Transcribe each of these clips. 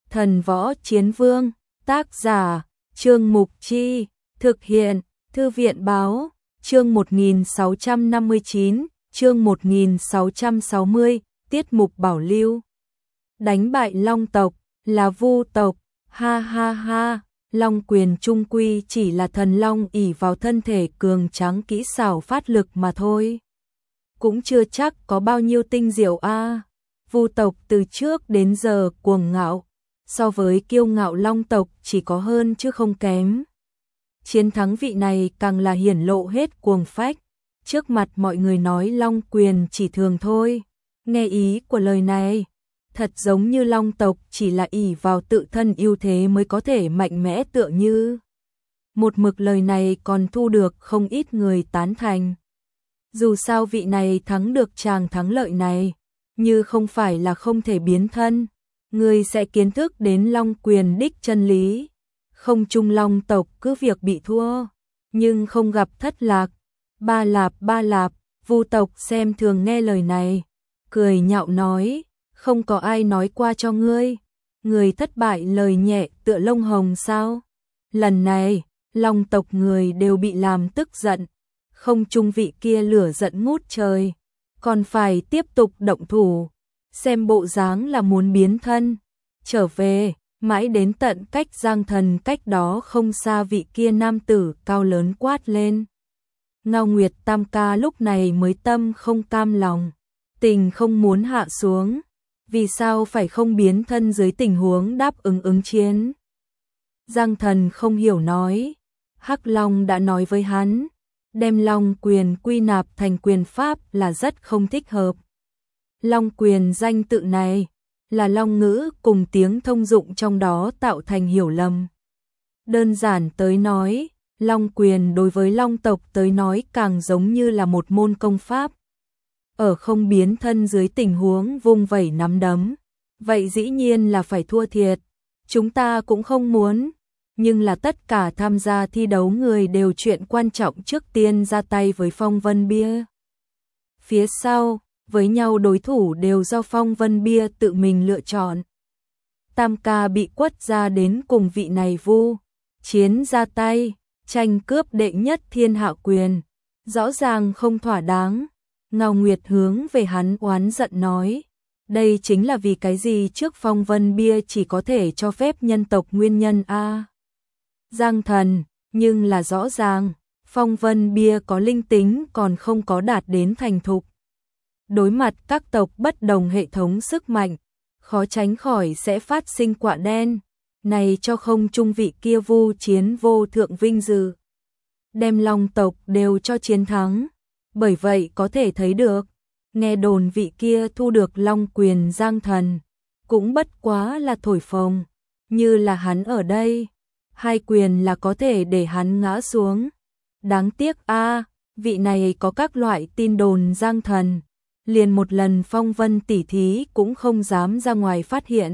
Thần Võ Chiến Vương, tác giả, Trương Mục Chi, thực hiện, Thư viện Báo, chương 1659, chương 1660, tiết mục bảo lưu. Đánh bại Long tộc, là Vu tộc, ha ha ha, Long Quyền trung quy chỉ là thần long ỷ vào thân thể cường tráng kỹ xảo phát lực mà thôi. Cũng chưa chắc có bao nhiêu tinh diệu a. Vu tộc từ trước đến giờ cuồng ngạo, so với kiêu ngạo Long tộc chỉ có hơn chứ không kém. Chiến thắng vị này càng là hiển lộ hết cuồng phách, trước mặt mọi người nói Long Quyền chỉ thường thôi. Nghe ý của lời này, thật giống như Long tộc chỉ là ỷ vào tự thân ưu thế mới có thể mạnh mẽ tựa như. Một mực lời này còn thu được không ít người tán thành. Dù sao vị này thắng được chàng thắng lợi này, như không phải là không thể biến thân, người sẽ kiến thức đến Long Quyền đích chân lý. Không chung Long tộc cứ việc bị thua, nhưng không gặp thất lạc. Ba lạp, Vu tộc xem thường nghe lời này, cười nhạo nói, không có ai nói qua cho ngươi, người thất bại lời nhẹ tựa lông hồng sao? Lần này, Long tộc người đều bị làm tức giận, không chung vị kia lửa giận ngút trời, còn phải tiếp tục động thủ, xem bộ dáng là muốn biến thân, trở về. Mãi đến tận cách Giang Thần cách đó không xa vị kia nam tử cao lớn quát lên. Ngao Nguyệt Tam ca lúc này mới tâm không cam lòng, tình không muốn hạ xuống, vì sao phải không biến thân dưới tình huống đáp ứng chiến. Giang Thần không hiểu nói, Hắc Long đã nói với hắn, đem Long Quyền quy nạp thành quyền pháp là rất không thích hợp. Long Quyền danh tự này là Long ngữ cùng tiếng thông dụng trong đó tạo thành hiểu lầm. Đơn giản tới nói, Long Quyền đối với Long tộc tới nói càng giống như là một môn công pháp. Ở không biến thân dưới tình huống vung vẩy nắm đấm, vậy dĩ nhiên là phải thua thiệt. Chúng ta cũng không muốn, nhưng là tất cả tham gia thi đấu người đều chuyện quan trọng trước tiên ra tay với Phong Vân Bia. Phía sau, với nhau đối thủ đều do Phong Vân Bia tự mình lựa chọn. Tam ca bị quất ra đến cùng vị này Vu Chiến ra tay, tranh cướp đệ nhất thiên hạ quyền, rõ ràng không thỏa đáng. Ngao Nguyệt hướng về hắn oán giận nói, đây chính là vì cái gì trước Phong Vân Bia chỉ có thể cho phép nhân tộc nguyên nhân a. Giang Thần, nhưng là rõ ràng, Phong Vân Bia có linh tính còn không có đạt đến thành thục. Đối mặt các tộc bất đồng hệ thống sức mạnh, khó tránh khỏi sẽ phát sinh quả đen, này cho không trung vị kia Vu Chiến vô thượng vinh dự. Đem Long tộc đều cho chiến thắng, bởi vậy có thể thấy được, nghe đồn vị kia thu được Long Quyền Giang Thần, cũng bất quá là thổi phồng, như là hắn ở đây, hai quyền là có thể để hắn ngã xuống. Đáng tiếc a, vị này có các loại tin đồn Giang Thần, liền một lần phong vân tỉ thí cũng không dám ra ngoài phát hiện.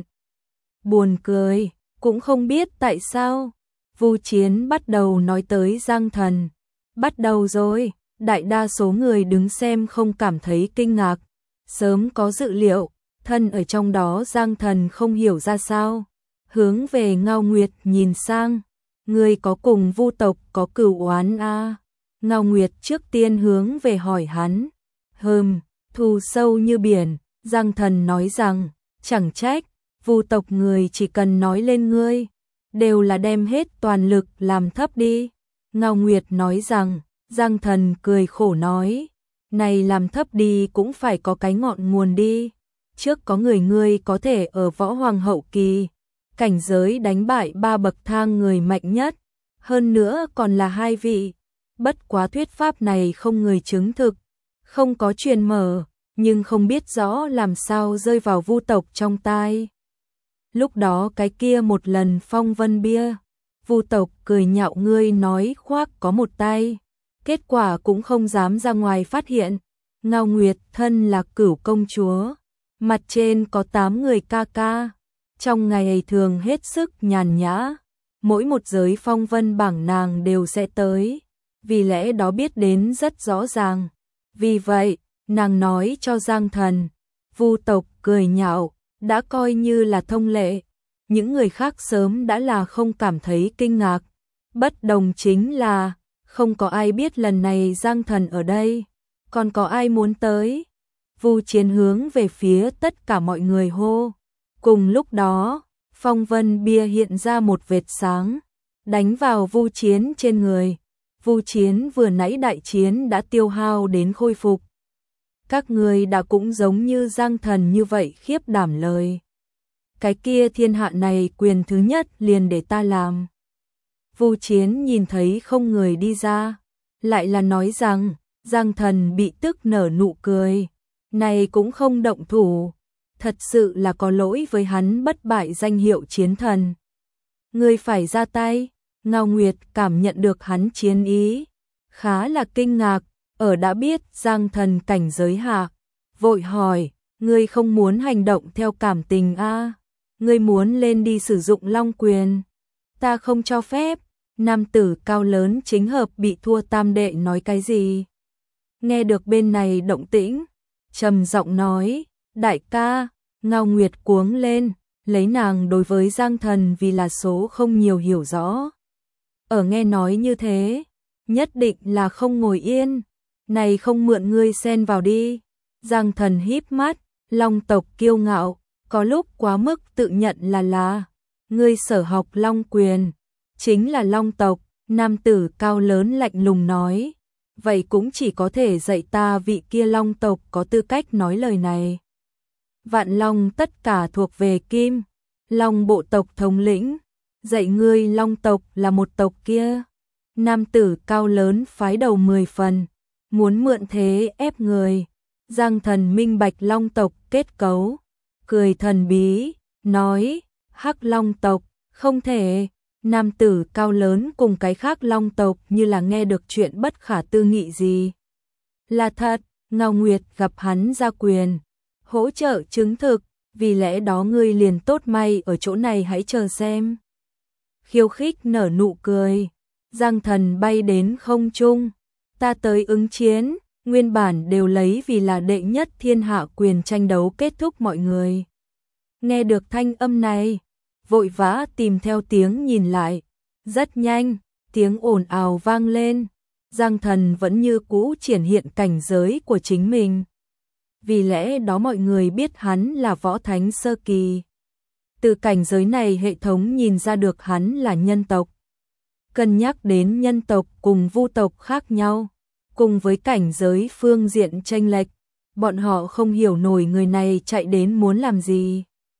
Buồn cười, cũng không biết tại sao, Vu Chiến bắt đầu nói tới Giang Thần. Bắt đầu rồi, đại đa số người đứng xem không cảm thấy kinh ngạc, sớm có dự liệu, thân ở trong đó Giang Thần không hiểu ra sao. Hướng về Ngao Nguyệt nhìn sang, người có cùng Vu tộc có cửu oán a? Ngao Nguyệt trước tiên hướng về hỏi hắn. Thù sâu như biển, Giang Thần nói rằng, chẳng trách, Vu tộc người chỉ cần nói lên ngươi, đều là đem hết toàn lực làm thấp đi. Ngao Nguyệt nói rằng, Giang Thần cười khổ nói, này làm thấp đi cũng phải có cái ngọn nguồn đi. Trước có người ngươi có thể ở võ hoàng hậu kỳ, cảnh giới đánh bại 3 bậc thang người mạnh nhất, hơn nữa còn là 2 vị. Bất quá thuyết pháp này không người chứng thực, không có truyền mở, nhưng không biết rõ làm sao rơi vào Vu tộc trong tai. Lúc đó cái kia một lần Phong Vân Bia, Vu tộc cười nhạo ngươi nói khoác có một tay, kết quả cũng không dám ra ngoài phát hiện. Ngao Nguyệt thân là Cửu công chúa, mặt trên có 8 người ca ca, trong ngày thường hết sức nhàn nhã, mỗi một giới phong vân bảng nàng đều sẽ tới, vì lẽ đó biết đến rất rõ ràng. Vì vậy, nàng nói cho Giang Thần, Vu tộc cười nhạo, đã coi như là thông lệ, những người khác sớm đã là không cảm thấy kinh ngạc. Bất đồng chính là, không có ai biết lần này Giang Thần ở đây, còn có ai muốn tới. Vu Chiến hướng về phía tất cả mọi người hô. Cùng lúc đó, phong vân bia hiện ra một vệt sáng, đánh vào Vu Chiến trên người. Vu Chiến vừa nãy đại chiến đã tiêu hao đến khôi phục. Các người đã cũng giống như Giang Thần như vậy khiếp đảm lời. Cái kia thiên hạ này quyền thứ nhất liền để ta làm. Vu Chiến nhìn thấy không người đi ra, lại là nói rằng, Giang Thần bị tức nở nụ cười. Này cũng không động thủ, thật sự là có lỗi với hắn bất bại danh hiệu chiến thần. Người phải ra tay. Ngao Nguyệt cảm nhận được hắn chiến ý, khá là kinh ngạc, ở đã biết Giang Thần cảnh giới hạ, vội hỏi, ngươi không muốn hành động theo cảm tình a? Ngươi muốn lên đi sử dụng long quyền, ta không cho phép. Nam tử cao lớn chính hợp bị thua tam đệ nói cái gì? Nghe được bên này động tĩnh, trầm giọng nói, đại ca. Ngao Nguyệt cuống lên, lấy nàng đối với Giang Thần vì là số không nhiều hiểu rõ. Ở nghe nói như thế, nhất định là không ngồi yên, này không mượn ngươi xen vào đi. Giang Thần híp mắt, long tộc kiêu ngạo, có lúc quá mức tự nhận là ngươi sở học long quyền, chính là long tộc. Nam tử cao lớn lạnh lùng nói, vậy cũng chỉ có thể dạy ta vị kia long tộc có tư cách nói lời này. Vạn long tất cả thuộc về Kim, long bộ tộc thống lĩnh, dạy ngươi long tộc là một tộc kia. Nam tử cao lớn phái đầu 10 phần, muốn mượn thế ép người. Giang Thần minh bạch long tộc kết cấu, cười thần bí, nói, hắc long tộc, không thể. Nam tử cao lớn cùng cái khác long tộc như là nghe được chuyện bất khả tư nghị gì. Là thật, Ngao Nguyệt gặp hắn ra quyền, hỗ trợ chứng thực, vì lẽ đó ngươi liền tốt may ở chỗ này hãy chờ xem. Khiêu khích nở nụ cười, Giang Thần bay đến không trung, ta tới ứng chiến, nguyên bản đều lấy vì là đệ nhất thiên hạ quyền tranh đấu kết thúc mọi người. Nghe được thanh âm này, vội vã tìm theo tiếng nhìn lại, rất nhanh, tiếng ồn ào vang lên, Giang Thần vẫn như cũ triển hiện cảnh giới của chính mình. Vì lẽ đó mọi người biết hắn là võ thánh sơ kỳ. Từ cảnh giới này hệ thống nhìn ra được hắn là nhân tộc. Cân nhắc đến nhân tộc cùng vu tộc khác nhau, cùng với cảnh giới phương diện chênh lệch, bọn họ không hiểu nổi người này chạy đến muốn làm gì.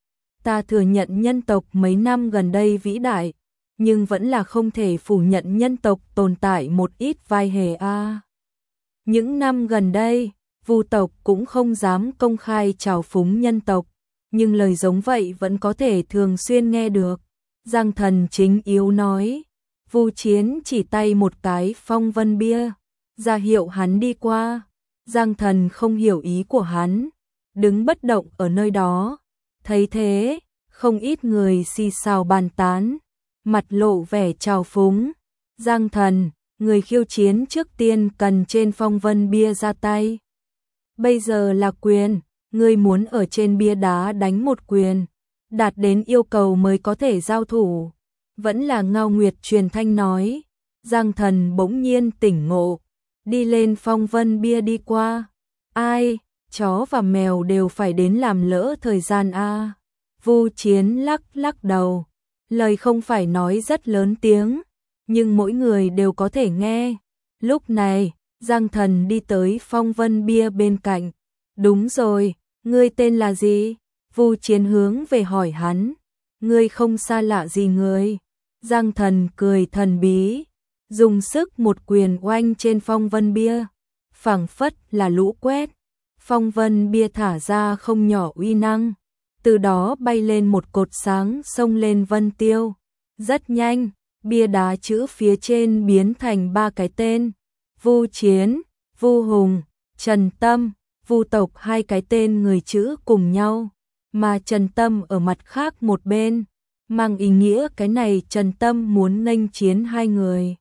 Ta thừa nhận nhân tộc mấy năm gần đây vĩ đại, nhưng vẫn là không thể phủ nhận nhân tộc tồn tại một ít vai hề a. Những năm gần đây, vu tộc cũng không dám công khai trào phúng nhân tộc, nhưng lời giống vậy vẫn có thể thường xuyên nghe được. Giang Thần chính yếu nói, Vu Chiến chỉ tay một cái phong vân bia, ra hiệu hắn đi qua. Giang Thần không hiểu ý của hắn, đứng bất động ở nơi đó. Thấy thế, không ít người xì xào bàn tán, mặt lộ vẻ trào phúng. Giang Thần, người khiêu chiến trước tiên cần trên phong vân bia ra tay. Bây giờ là quyền, ngươi muốn ở trên bia đá đánh một quyền, đạt đến yêu cầu mới có thể giao thủ. Vẫn là Ngao Nguyệt truyền thanh nói. Giang Thần bỗng nhiên tỉnh ngộ, đi lên phong vân bia đi qua. Ai, chó và mèo đều phải đến làm lỡ thời gian a. Vu Chiến lắc lắc đầu, lời không phải nói rất lớn tiếng, nhưng mỗi người đều có thể nghe. Lúc này, Giang Thần đi tới phong vân bia bên cạnh. Đúng rồi, ngươi tên là gì? Vu Chiến hướng về hỏi hắn. Ngươi không xa lạ gì người. Giang Thần cười thần bí, dùng sức một quyền oanh trên phong vân bia, phảng phất là lũ quét. Phong vân bia thả ra không nhỏ uy năng, từ đó bay lên một cột sáng xông lên vân tiêu. Rất nhanh, bia đá chữ phía trên biến thành 3 cái tên: Vu Chiến, Vu Hùng, Trần Tâm. Vu tộc 2 cái tên người chữ cùng nhau, mà Trần Tâm ở mặt khác một bên, mang ý nghĩa cái này Trần Tâm muốn nghênh chiến 2 người.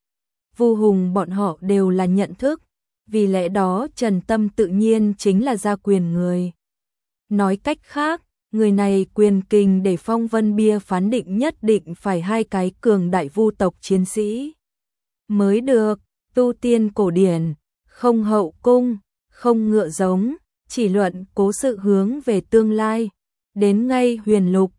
Vu Hùng bọn họ đều là nhận thức, vì lẽ đó Trần Tâm tự nhiên chính là gia quyền người. Nói cách khác, Người này quyền kình để Phong Vân Bia phán định nhất định phải hai cái cường đại vu tộc chiến sĩ mới được, tu tiên cổ điển, không hậu cung, không ngựa giống, chỉ luận cố sự hướng về tương lai. Đến ngay huyền lục,